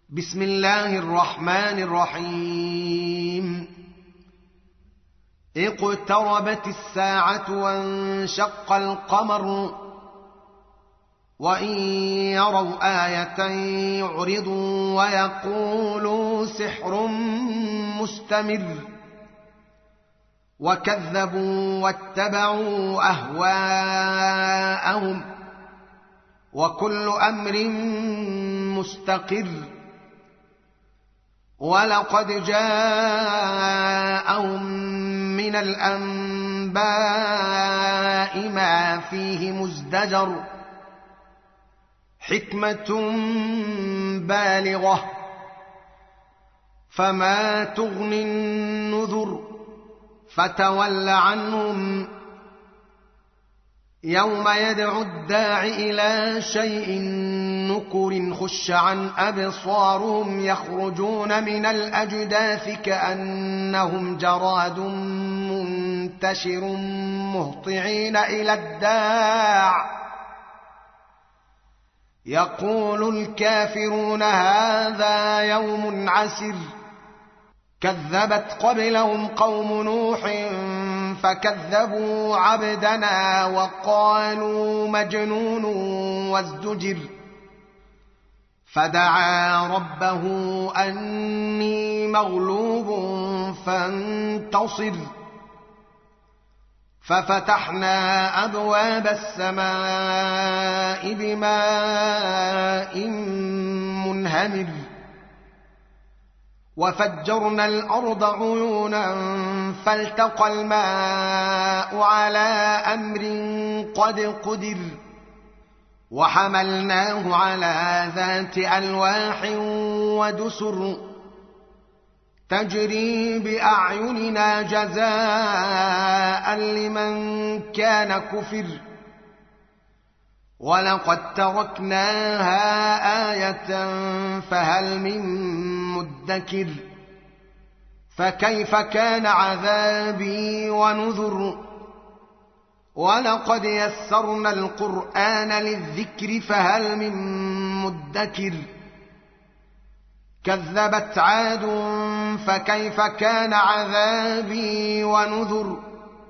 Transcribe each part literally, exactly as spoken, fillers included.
بسم الله الرحمن الرحيم اقتربت الساعة وانشق القمر وإن يروا آية يعرضوا ويقولوا سحر مستمر وكذبوا واتبعوا أهواءهم وكل أمر مستقر ولقد جاءهم من الأنباء ما فيه مزدجر حكمة بالغة فما تغني النذر فتول عنهم يوم يدعو الداع إلى شيء نكر خش عن أبصارهم يخرجون من الأجداث كأنهم جراد منتشر مهطعين إلى الداع يقول الكافرون هذا يوم عسر كذبت قبلهم قوم نوح فكذبوا عبدنا وقالوا مجنون وازدجر فدعا ربه أني مغلوب فانتصر ففتحنا أبواب السماء بماء منهمر وفجرنا الأرض عيونا فالتقى الماء على أمر قد قدر وحملناه على ذات ألواح ودسر تجري بأعيننا جزاء لمن كان كفر ولقد تركناها آية فهل من مدكر فكيف كان عذابي ونذر ولقد يسرنا القرآن للذكر فهل من مدكر كذبت عاد فكيف كان عذابي ونذر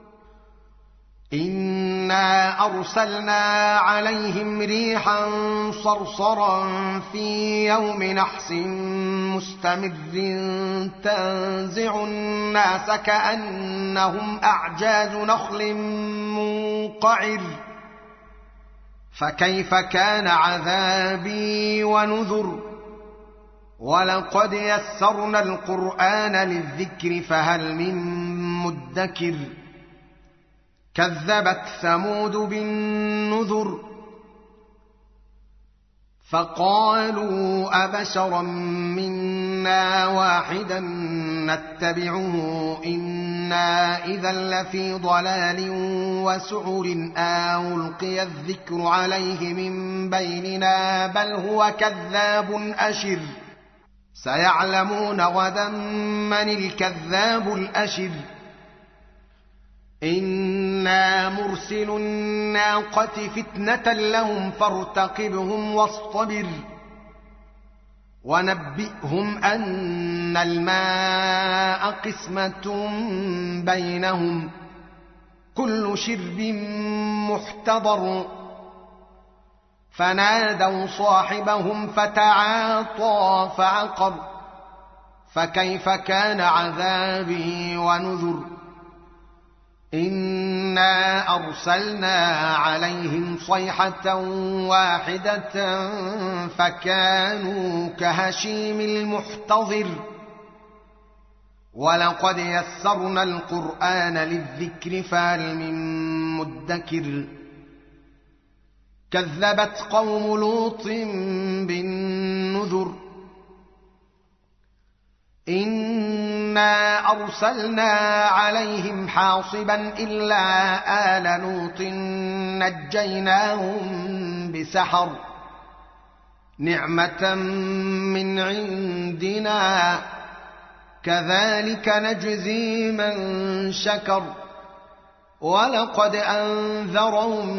إنا أرسلنا عليهم ريحا صرصرا في يوم نحس مستمر تنزع الناس كأنهم أعجاز نخل منقعر فكيف كان عذابي ونذر ولقد يسرنا القرآن للذكر فهل من مدكر كذبت ثمود بالنذر فقالوا أبشرا منا واحدا نتبعه إنا إذا لفي ضلال وسعر أو ألقي الذكر عليه من بيننا بل هو كذاب أشر سيعلمون غدا من الكذاب الأشر إنا مرسل الناقة فتنة لهم فارتقبهم واصطبر ونبئهم أن الماء قسمة بينهم كل شرب محتضر فنادوا صاحبهم فتعاطى فعقر فكيف كان عذابي ونذر إنا أرسلنا عليهم صيحة واحدة فكانوا كهشيم المحتضر ولقد يسرنا القرآن للذكر فهل من مدكر كذبت قوم لوط بالنذر إنا أرسلنا عليهم حاصبا إلا آل لوط نجيناهم بسحر نعمة من عندنا كذلك نجزي من شكر ولقد أنذرهم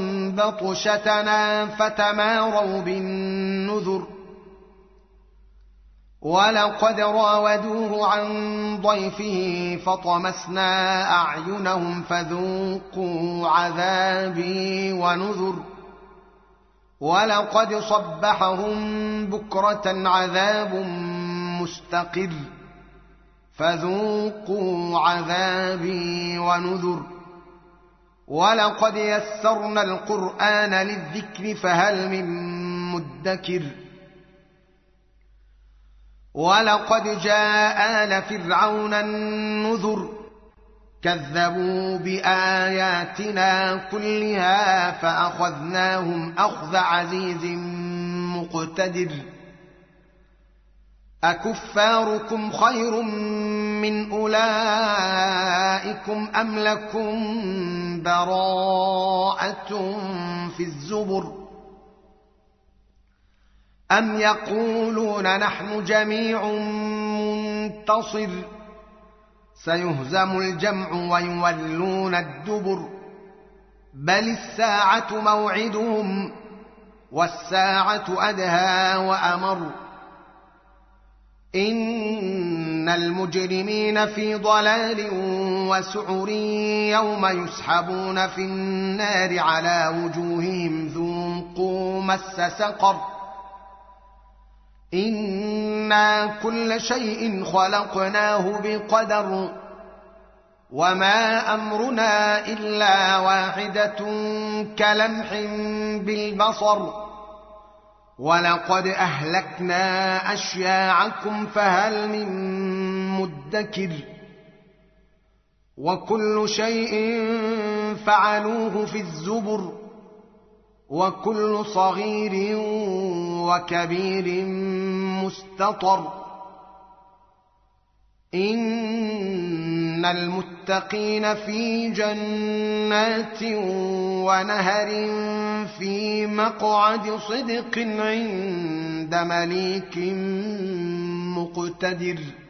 بطشتنا فتماروا بالنذر ولقد راودوه عن ضيفه فطمسنا أعينهم فذوقوا عذابي ونذر ولقد صبحهم بكرة عذاب مستقر فذوقوا عذابي ونذر ولقد يسرنا القرآن للذكر فهل من مدكر ولقد جاء آل فرعون النذر كذبوا بآياتنا كلها فأخذناهم أخذ عزيز مقتدر أكفاركم خير من أولئكم أم لكم براءة في الزبر أم يقولون نحن جميع منتصر سيهزم الجمع ويولون الدبر بل الساعة موعدهم والساعة أدهى وأمر إن المجرمين في ضلال وسعر يوم يسحبون في النار على وجوههم ذوقوا مس سقر إنا كل شيء خلقناه بقدر وما أمرنا إلا واحدة كلمح بالبصر ولقد أهلكنا أشياعكم فهل من مدكر وكل شيء فعلوه في الزبر وكل صغير وكبير مستطر إن المتقين في جنات ونهر في مقعد صدق عند مليك مقتدر.